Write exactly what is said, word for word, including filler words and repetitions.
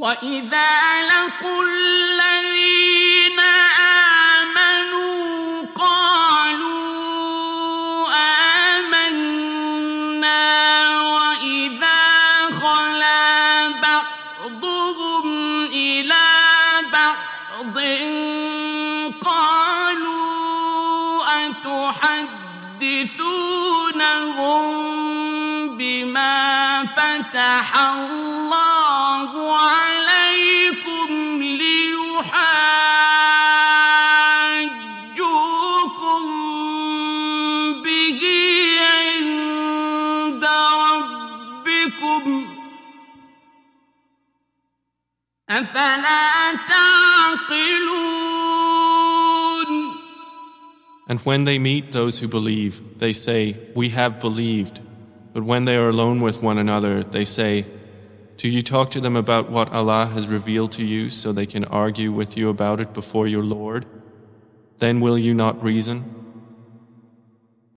وَإِذَا لَقُوا الَّذِينَ آمَنُوا قَالُوا آمَنَّا وَإِذَا خَلَا بَعْضُهُمْ إِلَى بَعْضٍ قَالُوا أَتُحَدِّثُونَهُم بِمَا فَتَحَ اللَّهُ عَلَيْكُمْ لِيُحَاجُّوكُم بِهِ عِندَ رَبِّكُمْ ۚ أَفَلَا تَعْقِلُونَ. And when they meet those who believe, they say, "We have believed." But when they are alone with one another, they say, "Do you talk to them about what Allah has revealed to you so they can argue with you about it before your Lord? Then will you not reason?"